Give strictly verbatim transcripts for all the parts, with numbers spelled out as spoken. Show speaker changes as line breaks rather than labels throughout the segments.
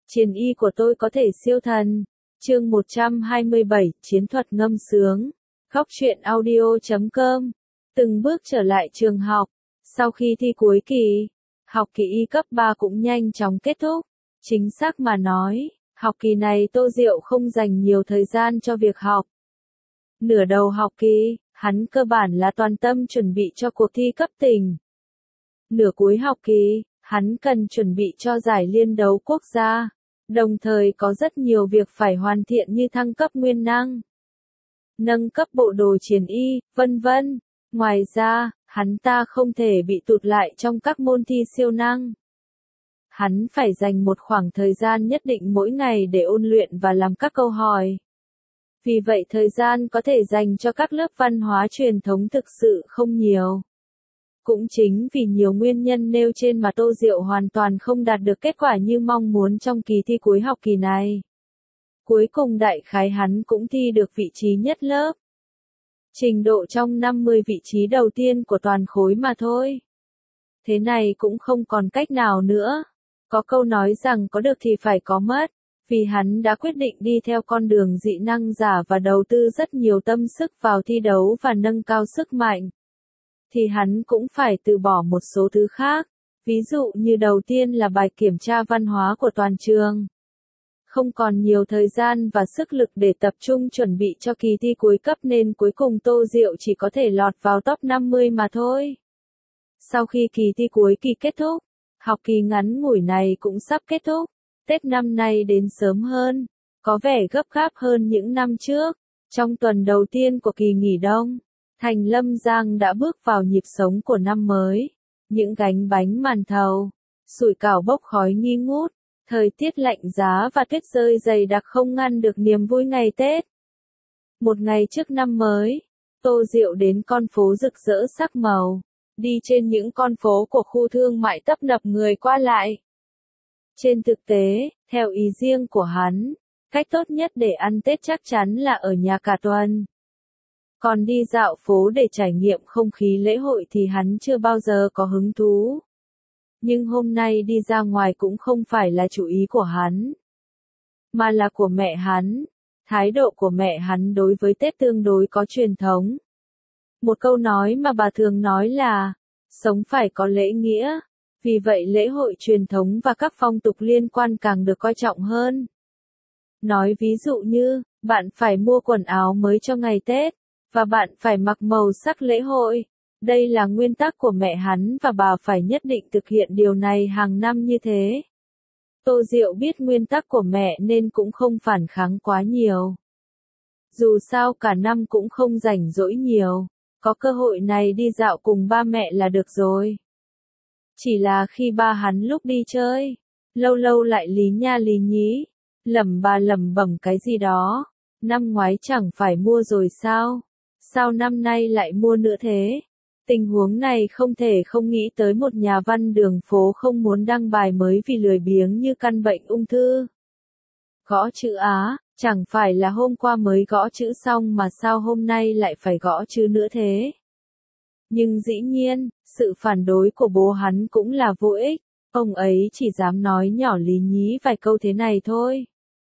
Chiến y của tôi có thể siêu thần. Chương một trăm hai mươi bảy, Chiến thuật ngâm sướng. Khóc chuyện audio chấm com. Từng bước trở lại trường học. Sau khi thi cuối kỳ, học kỳ y cấp ba cũng nhanh chóng kết thúc. Chính xác mà nói, học kỳ này Tô Diệu không dành nhiều thời gian cho việc học. Nửa đầu học kỳ, hắn cơ bản là toàn tâm chuẩn bị cho cuộc thi cấp tỉnh. Nửa cuối học kỳ, hắn cần chuẩn bị cho giải liên đấu quốc gia, đồng thời có rất nhiều việc phải hoàn thiện như thăng cấp nguyên năng, nâng cấp bộ đồ chiến y, vân vân. Ngoài ra, hắn ta không thể bị tụt lại trong các môn thi siêu năng. Hắn phải dành một khoảng thời gian nhất định mỗi ngày để ôn luyện và làm các câu hỏi. Vì vậy thời gian có thể dành cho các lớp văn hóa truyền thống thực sự không nhiều. Cũng chính vì nhiều nguyên nhân nêu trên mà Tô Diệu hoàn toàn không đạt được kết quả như mong muốn trong kỳ thi cuối học kỳ này. Cuối cùng đại khái hắn cũng thi được vị trí nhất lớp. Trình độ trong năm mươi vị trí đầu tiên của toàn khối mà thôi. Thế này cũng không còn cách nào nữa. Có câu nói rằng có được thì phải có mất. Vì hắn đã quyết định đi theo con đường dị năng giả và đầu tư rất nhiều tâm sức vào thi đấu và nâng cao sức mạnh, thì hắn cũng phải từ bỏ một số thứ khác. Ví dụ như đầu tiên là bài kiểm tra văn hóa của toàn trường. Không còn nhiều thời gian và sức lực để tập trung chuẩn bị cho kỳ thi cuối cấp nên cuối cùng Tô Diệu chỉ có thể lọt vào top năm mươi mà thôi. Sau khi kỳ thi cuối kỳ kết thúc, học kỳ ngắn ngủi này cũng sắp kết thúc. Tết năm nay đến sớm hơn, có vẻ gấp gáp hơn những năm trước. Trong tuần đầu tiên của kỳ nghỉ đông, thành Lâm Giang đã bước vào nhịp sống của năm mới. Những gánh bánh màn thầu, sủi cảo bốc khói nghi ngút, thời tiết lạnh giá và tuyết rơi dày đặc không ngăn được niềm vui ngày Tết. Một ngày trước năm mới, Tô Diệu đến con phố rực rỡ sắc màu, đi trên những con phố của khu thương mại tấp nập người qua lại. Trên thực tế, theo ý riêng của hắn, cách tốt nhất để ăn Tết chắc chắn là ở nhà cả tuần. Còn đi dạo phố để trải nghiệm không khí lễ hội thì hắn chưa bao giờ có hứng thú. Nhưng hôm nay đi ra ngoài cũng không phải là chủ ý của hắn, mà là của mẹ hắn. Thái độ của mẹ hắn đối với Tết tương đối có truyền thống. Một câu nói mà bà thường nói là, sống phải có lễ nghĩa. Vì vậy lễ hội truyền thống và các phong tục liên quan càng được coi trọng hơn. Nói ví dụ như, bạn phải mua quần áo mới cho ngày Tết, và bạn phải mặc màu sắc lễ hội. Đây là nguyên tắc của mẹ hắn và bà phải nhất định thực hiện điều này hàng năm như thế. Tô Diệu biết nguyên tắc của mẹ nên cũng không phản kháng quá nhiều. Dù sao cả năm cũng không rảnh rỗi nhiều, có cơ hội này đi dạo cùng ba mẹ là được rồi. Chỉ là khi ba hắn lúc đi chơi, lâu lâu lại lý nha lý nhí, lẩm bà lẩm bẩm cái gì đó. Năm ngoái chẳng phải mua rồi sao? Sao năm nay lại mua nữa thế? Tình huống này không thể không nghĩ tới một nhà văn đường phố không muốn đăng bài mới vì lười biếng như căn bệnh ung thư. Gõ chữ Á, chẳng phải là hôm qua mới gõ chữ xong mà sao hôm nay lại phải gõ chữ nữa thế? Nhưng dĩ nhiên, sự phản đối của bố hắn cũng là vô ích, ông ấy chỉ dám nói nhỏ lý nhí vài câu thế này thôi.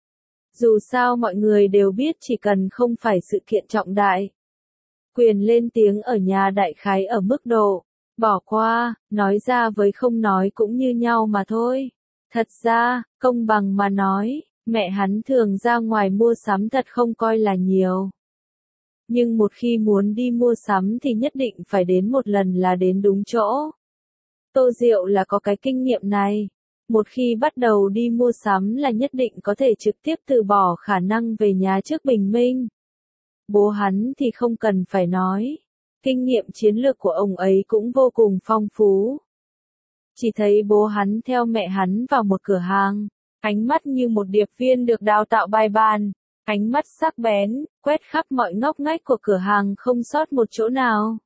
Dù sao mọi người đều biết chỉ cần không phải sự kiện trọng đại. Quyền lên tiếng ở nhà đại khái ở mức độ, bỏ qua, nói ra với không nói cũng như nhau mà thôi. Thật ra, công bằng mà nói, mẹ hắn thường ra ngoài mua sắm thật không coi là nhiều. Nhưng một khi muốn đi mua sắm thì nhất định phải đến một lần là đến đúng chỗ. Tô Diệu là có cái kinh nghiệm này. Một khi bắt đầu đi mua sắm là nhất định có thể trực tiếp từ bỏ khả năng về nhà trước bình minh. Bố hắn thì không cần phải nói. Kinh nghiệm chiến lược của ông ấy cũng vô cùng phong phú. Chỉ thấy bố hắn theo mẹ hắn vào một cửa hàng, ánh mắt như một điệp viên được đào tạo bài bản. Ánh mắt sắc bén, quét khắp mọi ngóc ngách của cửa hàng không sót một chỗ nào.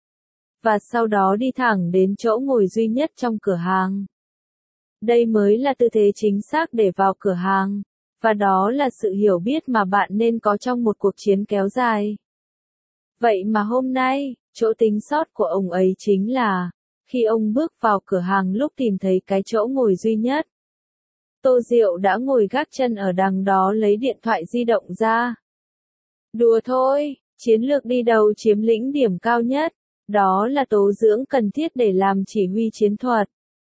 Và sau đó đi thẳng đến chỗ ngồi duy nhất trong cửa hàng. Đây mới là tư thế chính xác để vào cửa hàng. Và đó là sự hiểu biết mà bạn nên có trong một cuộc chiến kéo dài. Vậy mà hôm nay, chỗ tính sót của ông ấy chính là, khi ông bước vào cửa hàng lúc tìm thấy cái chỗ ngồi duy nhất, Tô Diệu đã ngồi gác chân ở đằng đó lấy điện thoại di động ra. Đùa thôi, chiến lược đi đầu chiếm lĩnh điểm cao nhất, đó là tố dưỡng cần thiết để làm chỉ huy chiến thuật.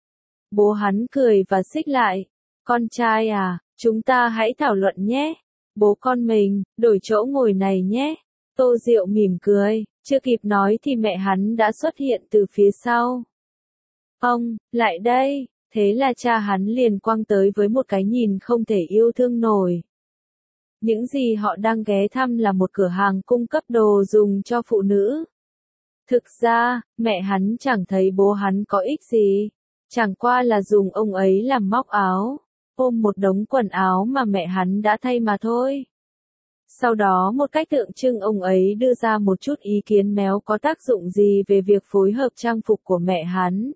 Bố hắn cười và xích lại. Con trai à, chúng ta hãy thảo luận nhé. Bố con mình, đổi chỗ ngồi này nhé. Tô Diệu mỉm cười, chưa kịp nói thì mẹ hắn đã xuất hiện từ phía sau. Ông, lại đây, thế là cha hắn liền quăng tới với một cái nhìn không thể yêu thương nổi. Những gì họ đang ghé thăm là một cửa hàng cung cấp đồ dùng cho phụ nữ. Thực ra, mẹ hắn chẳng thấy bố hắn có ích gì, chẳng qua là dùng ông ấy làm móc áo, ôm một đống quần áo mà mẹ hắn đã thay mà thôi. Sau đó một cách tượng trưng ông ấy đưa ra một chút ý kiến méo có tác dụng gì về việc phối hợp trang phục của mẹ hắn.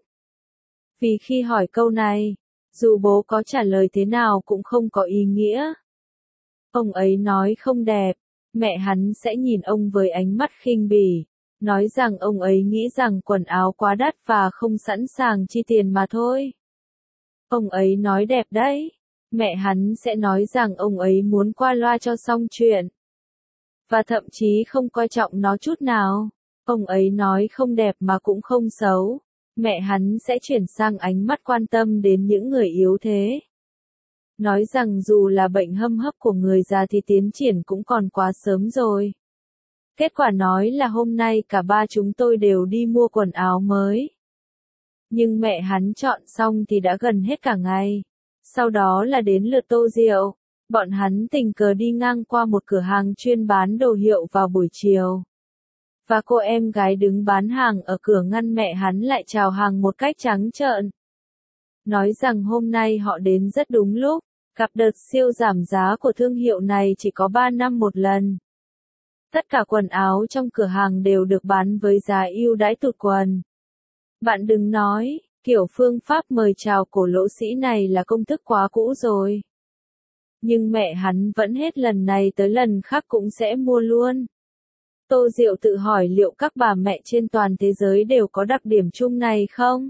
Vì khi hỏi câu này, dù bố có trả lời thế nào cũng không có ý nghĩa. Ông ấy nói không đẹp, mẹ hắn sẽ nhìn ông với ánh mắt khinh bỉ, nói rằng ông ấy nghĩ rằng quần áo quá đắt và không sẵn sàng chi tiền mà thôi. Ông ấy nói đẹp đấy, mẹ hắn sẽ nói rằng ông ấy muốn qua loa cho xong chuyện. Và thậm chí không coi trọng nó chút nào. Ông ấy nói không đẹp mà cũng không xấu. Mẹ hắn sẽ chuyển sang ánh mắt quan tâm đến những người yếu thế. Nói rằng dù là bệnh hâm hấp của người già thì tiến triển cũng còn quá sớm rồi. Kết quả nói là hôm nay cả ba chúng tôi đều đi mua quần áo mới. Nhưng mẹ hắn chọn xong thì đã gần hết cả ngày. Sau đó là đến lượt Tô Diệu. Bọn hắn tình cờ đi ngang qua một cửa hàng chuyên bán đồ hiệu vào buổi chiều. Và cô em gái đứng bán hàng ở cửa ngăn mẹ hắn lại chào hàng một cách trắng trợn. Nói rằng hôm nay họ đến rất đúng lúc, gặp đợt siêu giảm giá của thương hiệu này chỉ có ba năm một lần. Tất cả quần áo trong cửa hàng đều được bán với giá ưu đãi tụt quần. Bạn đừng nói, kiểu phương pháp mời chào cổ lỗ sĩ này là công thức quá cũ rồi. Nhưng mẹ hắn vẫn hết lần này tới lần khác cũng sẽ mua luôn. Tô Diệu tự hỏi liệu các bà mẹ trên toàn thế giới đều có đặc điểm chung này không?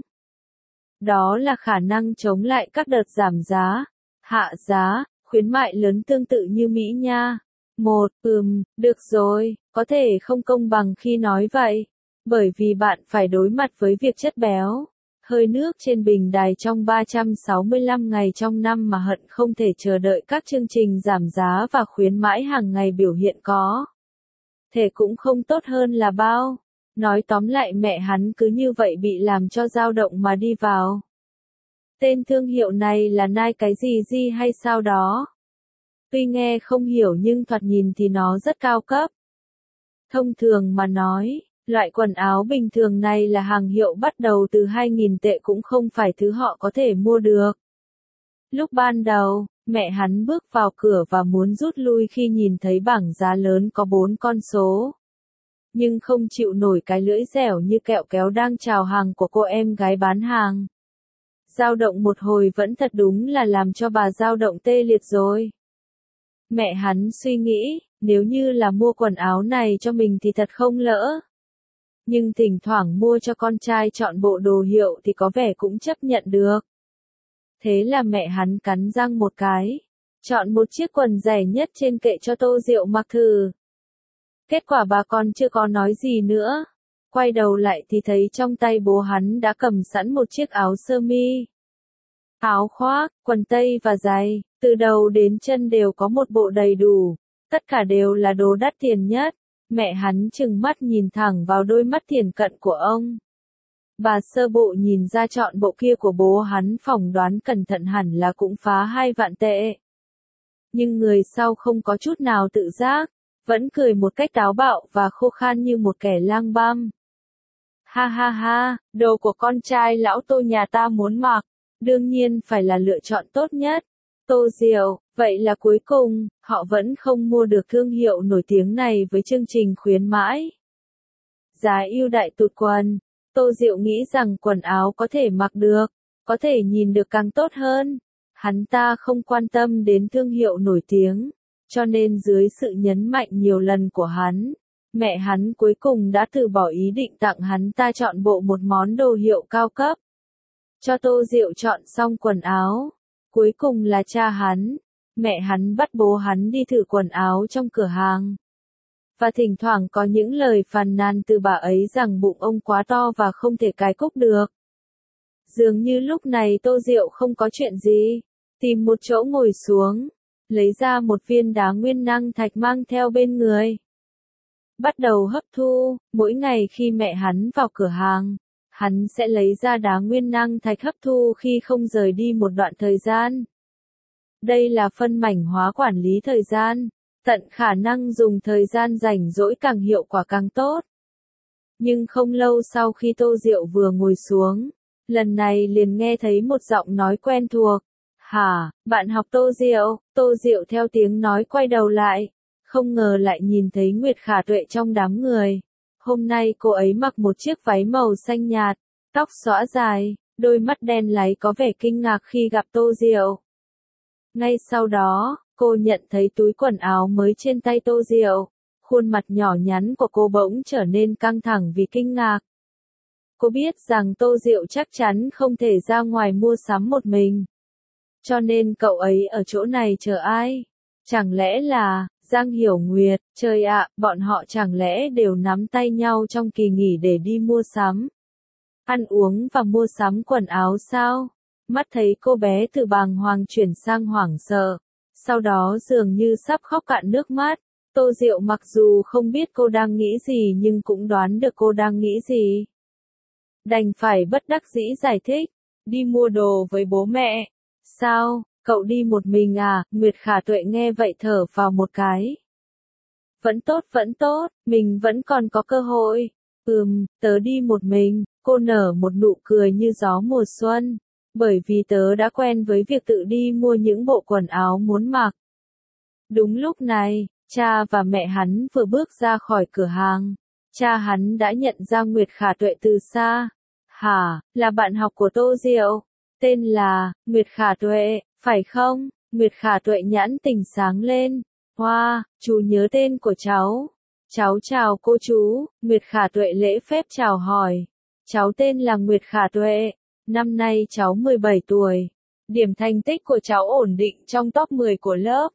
Đó là khả năng chống lại các đợt giảm giá, hạ giá, khuyến mại lớn tương tự như Mỹ nha. Một, ừm, được rồi, có thể không công bằng khi nói vậy. Bởi vì bạn phải đối mặt với việc chất béo, hơi nước trên bình đài trong ba trăm sáu mươi lăm ngày trong năm mà hận không thể chờ đợi các chương trình giảm giá và khuyến mãi hàng ngày biểu hiện có. Thể cũng không tốt hơn là bao. Nói tóm lại mẹ hắn cứ như vậy bị làm cho dao động mà đi vào. Tên thương hiệu này là Nike cái gì gì hay sao đó. Tuy nghe không hiểu nhưng thoạt nhìn thì nó rất cao cấp. Thông thường mà nói, loại quần áo bình thường này là hàng hiệu bắt đầu từ hai nghìn tệ cũng không phải thứ họ có thể mua được. Lúc ban đầu, mẹ hắn bước vào cửa và muốn rút lui khi nhìn thấy bảng giá lớn có bốn con số. Nhưng không chịu nổi cái lưỡi dẻo như kẹo kéo đang chào hàng của cô em gái bán hàng. Dao động một hồi vẫn thật đúng là làm cho bà dao động tê liệt rồi. Mẹ hắn suy nghĩ, nếu như là mua quần áo này cho mình thì thật không lỡ. Nhưng thỉnh thoảng mua cho con trai chọn bộ đồ hiệu thì có vẻ cũng chấp nhận được. Thế là mẹ hắn cắn răng một cái, chọn một chiếc quần rẻ nhất trên kệ cho Tô Diệu mặc thử. Kết quả bà con chưa có nói gì nữa. Quay đầu lại thì thấy trong tay bố hắn đã cầm sẵn một chiếc áo sơ mi. Áo khoác, quần tây và giày, từ đầu đến chân đều có một bộ đầy đủ. Tất cả đều là đồ đắt tiền nhất. Mẹ hắn trừng mắt nhìn thẳng vào đôi mắt thiển cận của ông. Bà sơ bộ nhìn ra chọn bộ kia của bố hắn phỏng đoán cẩn thận hẳn là cũng phá hai vạn tệ. Nhưng người sau không có chút nào tự giác, vẫn cười một cách táo bạo và khô khan như một kẻ lang băm. Ha ha ha, đồ của con trai lão Tô nhà ta muốn mặc, đương nhiên phải là lựa chọn tốt nhất. Tô Diệu, vậy là cuối cùng, họ vẫn không mua được thương hiệu nổi tiếng này với chương trình khuyến mãi. Giá ưu đãi tụt quần. Tô Diệu nghĩ rằng quần áo có thể mặc được, có thể nhìn được càng tốt hơn. Hắn ta không quan tâm đến thương hiệu nổi tiếng, cho nên dưới sự nhấn mạnh nhiều lần của hắn, mẹ hắn cuối cùng đã từ bỏ ý định tặng hắn ta chọn bộ một món đồ hiệu cao cấp. Cho Tô Diệu chọn xong quần áo, Cuối cùng là cha hắn, mẹ hắn bắt bố hắn đi thử quần áo trong cửa hàng. Và thỉnh thoảng có những lời phàn nàn từ bà ấy rằng bụng ông quá to và không thể cài cúc được. Dường như lúc này Tô Diệu không có chuyện gì, tìm một chỗ ngồi xuống, lấy ra một viên đá nguyên năng thạch mang theo bên người. Bắt đầu hấp thu, mỗi ngày khi mẹ hắn vào cửa hàng, hắn sẽ lấy ra đá nguyên năng thạch hấp thu khi không rời đi một đoạn thời gian. Đây là phân mảnh hóa quản lý thời gian, tận khả năng dùng thời gian rảnh rỗi càng hiệu quả càng tốt. Nhưng không lâu sau khi Tô Diệu vừa ngồi xuống, lần này liền nghe thấy một giọng nói quen thuộc. Hả, bạn học Tô Diệu? Tô Diệu theo tiếng nói quay đầu lại, không ngờ lại nhìn thấy Nguyệt Khả Tuệ trong đám người. Hôm nay cô ấy mặc một chiếc váy màu xanh nhạt, tóc xõa dài, đôi mắt đen láy có vẻ kinh ngạc khi gặp Tô Diệu. Ngay sau đó, cô nhận thấy túi quần áo mới trên tay Tô Diệu. Khuôn mặt nhỏ nhắn của cô bỗng trở nên căng thẳng vì kinh ngạc. Cô biết rằng Tô Diệu chắc chắn không thể ra ngoài mua sắm một mình. Cho nên cậu ấy ở chỗ này chờ ai? Chẳng lẽ là Giang Hiểu Nguyệt? Trời ạ, bọn họ chẳng lẽ đều nắm tay nhau trong kỳ nghỉ để đi mua sắm, ăn uống và mua sắm quần áo sao? Mắt thấy cô bé từ bàng hoàng chuyển sang hoảng sợ, sau đó dường như sắp khóc cạn nước mắt. Tô Diệu mặc dù không biết cô đang nghĩ gì nhưng cũng đoán được cô đang nghĩ gì. Đành phải bất đắc dĩ giải thích, đi mua đồ với bố mẹ. Sao, cậu đi một mình à? Nguyệt Khả Tuệ nghe vậy thở vào một cái. Vẫn tốt vẫn tốt, mình vẫn còn có cơ hội. Ừm, tớ đi một mình, cô nở một nụ cười như gió mùa xuân. Bởi vì tớ đã quen với việc tự đi mua những bộ quần áo muốn mặc. Đúng lúc này, cha và mẹ hắn vừa bước ra khỏi cửa hàng. Cha hắn đã nhận ra Nguyệt Khả Tuệ từ xa. Hả, là bạn học của Tô Diệu? Tên là Nguyệt Khả Tuệ, phải không? Nguyệt Khả Tuệ nhãn tình sáng lên. Hoa, wow, chú nhớ tên của cháu. Cháu chào cô chú. Nguyệt Khả Tuệ lễ phép chào hỏi. Cháu tên là Nguyệt Khả Tuệ. Năm nay cháu mười bảy tuổi. Điểm thành tích của cháu ổn định trong top mười của lớp.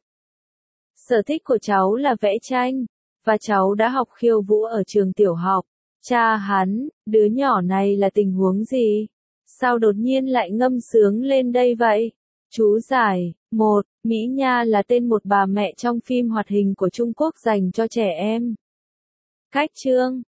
Sở thích của cháu là vẽ tranh. Và cháu đã học khiêu vũ ở trường tiểu học. Cha hắn, đứa nhỏ này là tình huống gì? Sao đột nhiên lại ngâm sướng lên đây vậy? Chú giải, một, Mỹ Nha là tên một bà mẹ trong phim hoạt hình của Trung Quốc dành cho trẻ em. Cách chương